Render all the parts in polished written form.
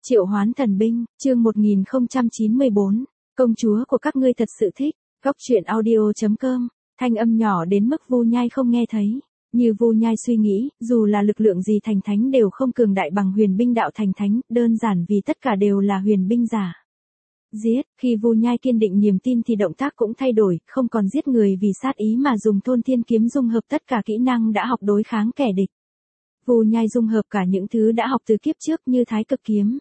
Triệu Hoán Thần Binh, chương 1094, công chúa của các ngươi thật sự thích. Góc truyện audio.com, thanh âm nhỏ đến mức Vu Nhai không nghe thấy. Như Vu Nhai suy nghĩ, dù là lực lượng gì thành thánh đều không cường đại bằng huyền binh đạo thành thánh, đơn giản vì tất cả đều là huyền binh giả. Giết, khi Vu Nhai kiên định niềm tin thì động tác cũng thay đổi, không còn giết người vì sát ý mà dùng Thôn Thiên Kiếm dung hợp tất cả kỹ năng đã học đối kháng kẻ địch. Vu Nhai dung hợp cả những thứ đã học từ kiếp trước như Thái Cực Kiếm.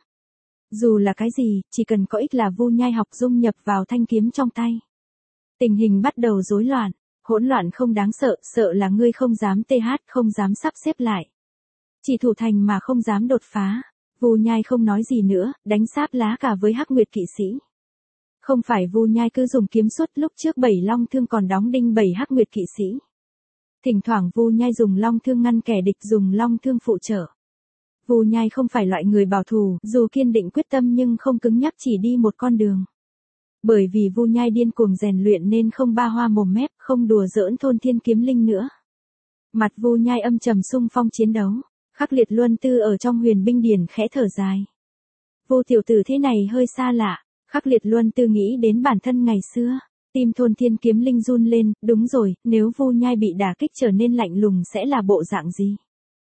Dù là cái gì, chỉ cần có ích là Vu Nhai học dung nhập vào thanh kiếm trong tay. Tình hình bắt đầu rối loạn, hỗn loạn không đáng sợ, sợ là ngươi không dám không dám sắp xếp lại. Chỉ thủ thành mà không dám đột phá. Vu Nhai không nói gì nữa, đánh sáp lá cả với Hắc Nguyệt kỵ sĩ. Không phải Vu Nhai cứ dùng kiếm suốt, lúc trước 7 long thương còn đóng đinh 7 Hắc Nguyệt kỵ sĩ. Thỉnh thoảng Vu Nhai dùng long thương ngăn kẻ địch, dùng long thương phụ trợ. Vu Nhai không phải loại người bảo thủ, dù kiên định quyết tâm nhưng không cứng nhắc chỉ đi một con đường. Bởi vì Vu Nhai điên cuồng rèn luyện nên không ba hoa mồm mép, không đùa giỡn Thôn Thiên Kiếm Linh nữa. Mặt Vu Nhai âm trầm xung phong chiến đấu. Khắc Liệt Luân Tư ở trong huyền binh điển khẽ thở dài. Vu tiểu tử thế này hơi xa lạ. Khắc Liệt Luân Tư nghĩ đến bản thân ngày xưa. Tim Thôn Thiên Kiếm Linh run lên, đúng rồi, nếu Vu Nhai bị đả kích trở nên lạnh lùng sẽ là bộ dạng gì?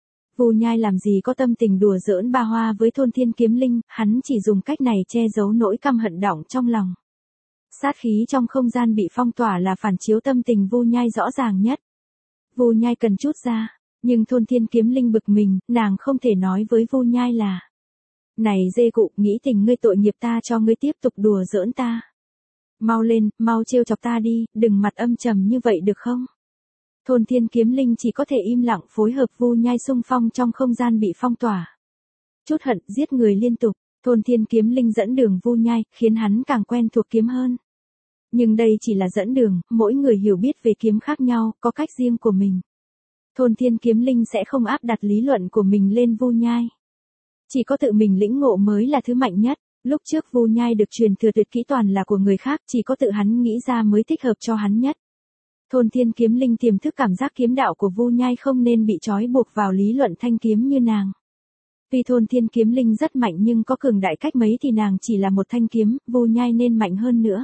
Vu Nhai làm gì có tâm tình đùa giỡn ba hoa với Thôn Thiên Kiếm Linh, hắn chỉ dùng cách này che giấu nỗi căm hận đọng trong lòng. Sát khí trong không gian bị phong tỏa là phản chiếu tâm tình Vu Nhai rõ ràng nhất. Vu Nhai cần chút ra, nhưng Thôn Thiên Kiếm Linh bực mình, nàng không thể nói với Vu Nhai là: "Này dê cụ, nghĩ tình ngươi tội nghiệp ta cho ngươi tiếp tục đùa giỡn ta. Mau lên, mau trêu chọc ta đi, đừng mặt âm trầm như vậy được không?" Thôn Thiên Kiếm Linh chỉ có thể im lặng phối hợp Vu Nhai xung phong trong không gian bị phong tỏa. Chút hận, giết người liên tục, Thôn Thiên Kiếm Linh dẫn đường Vu Nhai, khiến hắn càng quen thuộc kiếm hơn. Nhưng đây chỉ là dẫn đường, mỗi người hiểu biết về kiếm khác nhau, có cách riêng của mình. Thôn Thiên Kiếm Linh sẽ không áp đặt lý luận của mình lên Vu Nhai. Chỉ có tự mình lĩnh ngộ mới là thứ mạnh nhất. Lúc trước Vu Nhai được truyền thừa tuyệt kỹ toàn là của người khác, chỉ có tự hắn nghĩ ra mới thích hợp cho hắn nhất. Thôn Thiên Kiếm Linh tiềm thức cảm giác kiếm đạo của Vu Nhai không nên bị trói buộc vào lý luận thanh kiếm như nàng. Vì Thôn Thiên Kiếm Linh rất mạnh nhưng có cường đại cách mấy thì nàng chỉ là một thanh kiếm, Vu Nhai nên mạnh hơn nữa.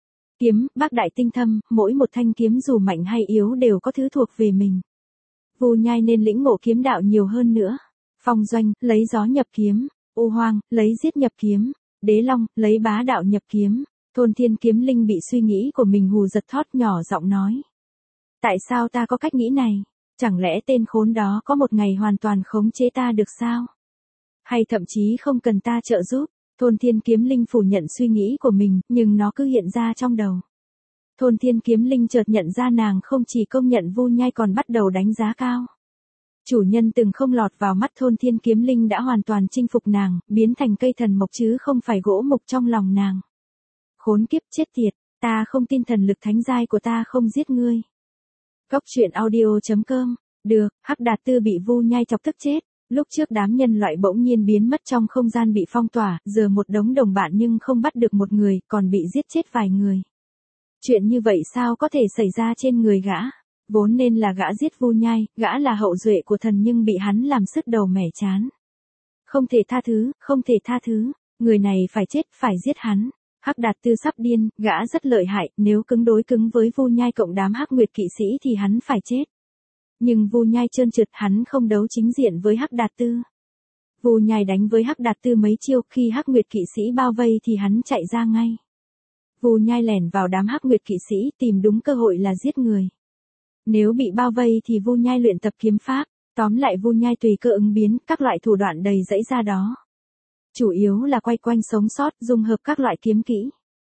Kiếm, bác đại tinh thâm, mỗi một thanh kiếm dù mạnh hay yếu đều có thứ thuộc về mình. Vu Nhai nên lĩnh ngộ kiếm đạo nhiều hơn nữa. Phong Doanh, lấy gió nhập kiếm. U Hoang, lấy giết nhập kiếm. Đế Long, lấy bá đạo nhập kiếm. Thôn Thiên Kiếm Linh bị suy nghĩ của mình hù giật thót, nhỏ giọng nói: "Tại sao ta có cách nghĩ này? Chẳng lẽ tên khốn đó có một ngày hoàn toàn khống chế ta được sao? Hay thậm chí không cần ta trợ giúp?" Thôn Thiên Kiếm Linh phủ nhận suy nghĩ của mình, nhưng nó cứ hiện ra trong đầu. Thôn Thiên Kiếm Linh chợt nhận ra nàng không chỉ công nhận Vu Nhai còn bắt đầu đánh giá cao. Chủ nhân từng không lọt vào mắt Thôn Thiên Kiếm Linh đã hoàn toàn chinh phục nàng, biến thành cây thần mộc chứ không phải gỗ mục trong lòng nàng. Khốn kiếp chết tiệt, ta không tin thần lực thánh giai của ta không giết ngươi. Góc truyện audio.com, được, Hắc Đạt Tư bị Vu Nhai chọc tức chết. Lúc trước đám nhân loại bỗng nhiên biến mất trong không gian bị phong tỏa, giờ một đống đồng bạn nhưng không bắt được một người, còn bị giết chết vài người. Chuyện như vậy sao có thể xảy ra trên người gã? Vốn nên là gã giết Vu Nhai, gã là hậu duệ của thần nhưng bị hắn làm sứt đầu mẻ chán. Không thể tha thứ, không thể tha thứ, người này phải chết, phải giết hắn. Hắc Đạt Tư sắp điên, gã rất lợi hại, nếu cứng đối cứng với Vu Nhai cộng đám Hắc Nguyệt kỵ sĩ thì hắn phải chết. Nhưng Vu Nhai trơn trượt, hắn không đấu chính diện với Hắc Đạt Tư. Vu Nhai đánh với Hắc Đạt Tư mấy chiêu, khi Hắc Nguyệt kỵ sĩ bao vây thì hắn chạy ra ngay. Vu Nhai lẻn vào đám Hắc Nguyệt kỵ sĩ, tìm đúng cơ hội là giết người. Nếu bị bao vây thì Vu Nhai luyện tập kiếm pháp, tóm lại Vu Nhai tùy cơ ứng biến, các loại thủ đoạn đầy dẫy ra đó. Chủ yếu là quay quanh sống sót, dung hợp các loại kiếm kỹ.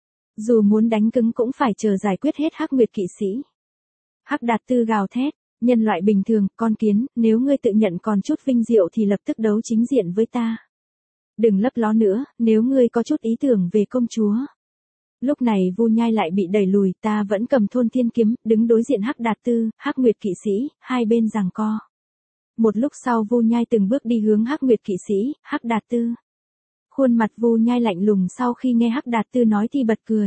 Dù muốn đánh cứng cũng phải chờ giải quyết hết Hắc Nguyệt kỵ sĩ. Hắc Đạt Tư gào thét: "Nhân loại bình thường, con kiến, nếu ngươi tự nhận còn chút vinh diệu thì lập tức đấu chính diện với ta. Đừng lấp ló nữa, nếu ngươi có chút ý tưởng về công chúa." Lúc này Vu Nhai lại bị đẩy lùi, ta vẫn cầm Thôn Thiên Kiếm, đứng đối diện Hắc Đạt Tư, Hắc Nguyệt kỵ sĩ, hai bên giằng co. Một lúc sau Vu Nhai từng bước đi hướng Hắc Nguyệt kỵ sĩ, Hắc Đạt Tư. Khuôn mặt Vu Nhai lạnh lùng, sau khi nghe Hắc Đạt Tư nói thì bật cười.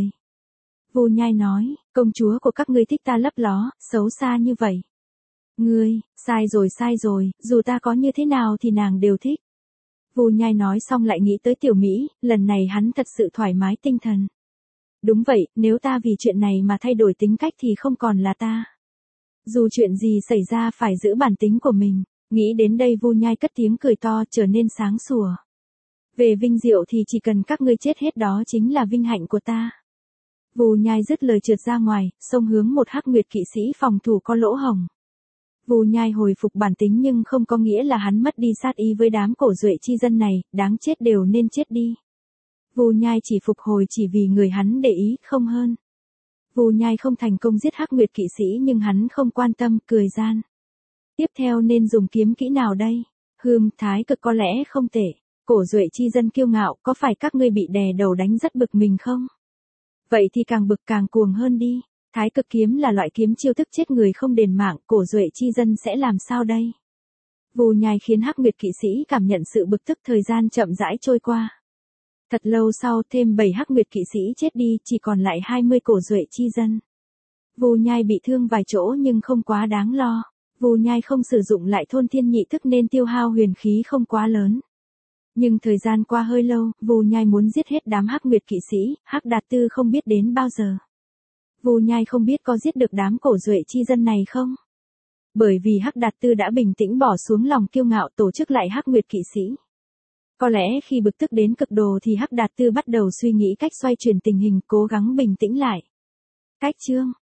Vu Nhai nói: "Công chúa của các ngươi thích ta lấp ló, xấu xa như vậy. Ngươi, sai rồi, dù ta có như thế nào thì nàng đều thích." Vu Nhai nói xong lại nghĩ tới Tiểu Mỹ, lần này hắn thật sự thoải mái tinh thần. Đúng vậy, nếu ta vì chuyện này mà thay đổi tính cách thì không còn là ta. Dù chuyện gì xảy ra phải giữ bản tính của mình. Nghĩ đến đây Vu Nhai cất tiếng cười to trở nên sáng sủa. Về vinh diệu thì chỉ cần các ngươi chết hết đó chính là vinh hạnh của ta. Vu Nhai dứt lời trượt ra ngoài, xông hướng một hắc nguyệt kỵ sĩ phòng thủ có lỗ hổng. Vu Nhai hồi phục bản tính nhưng không có nghĩa là hắn mất đi sát ý với đám cổ duệ chi dân này, đáng chết đều nên chết đi. Vu Nhai chỉ phục hồi chỉ vì người hắn để ý, không hơn. Vu Nhai không thành công giết hắc nguyệt kỵ sĩ nhưng hắn không quan tâm, cười gian. Tiếp theo nên dùng kiếm kỹ nào đây? Thái cực có lẽ không tệ. Cổ duệ chi dân kiêu ngạo, có phải các ngươi bị đè đầu đánh rất bực mình không? Vậy thì càng bực càng cuồng hơn đi. Thái cực kiếm là loại kiếm chiêu thức chết người không đền mạng, cổ duệ chi dân sẽ làm sao đây? Vu Nhai khiến hắc nguyệt kỵ sĩ cảm nhận sự bực tức, thời gian chậm rãi trôi qua. Thật lâu sau thêm 7 hắc nguyệt kỵ sĩ chết đi, chỉ còn lại 20 cổ duệ chi dân. Vu Nhai bị thương vài chỗ nhưng không quá đáng lo. Vu Nhai không sử dụng lại thôn thiên nhị thức nên tiêu hao huyền khí không quá lớn. Nhưng thời gian qua hơi lâu, Vu Nhai muốn giết hết đám hắc nguyệt kỵ sĩ, Hắc Đạt Tư không biết đến bao giờ. Vu Nhai không biết có giết được đám cổ duệ chi dân này không? Bởi vì Hắc Đạt Tư đã bình tĩnh bỏ xuống lòng kiêu ngạo tổ chức lại hắc nguyệt kỵ sĩ. Có lẽ khi bực tức đến cực độ thì Hắc Đạt Tư bắt đầu suy nghĩ cách xoay chuyển tình hình, cố gắng bình tĩnh lại. Cách chương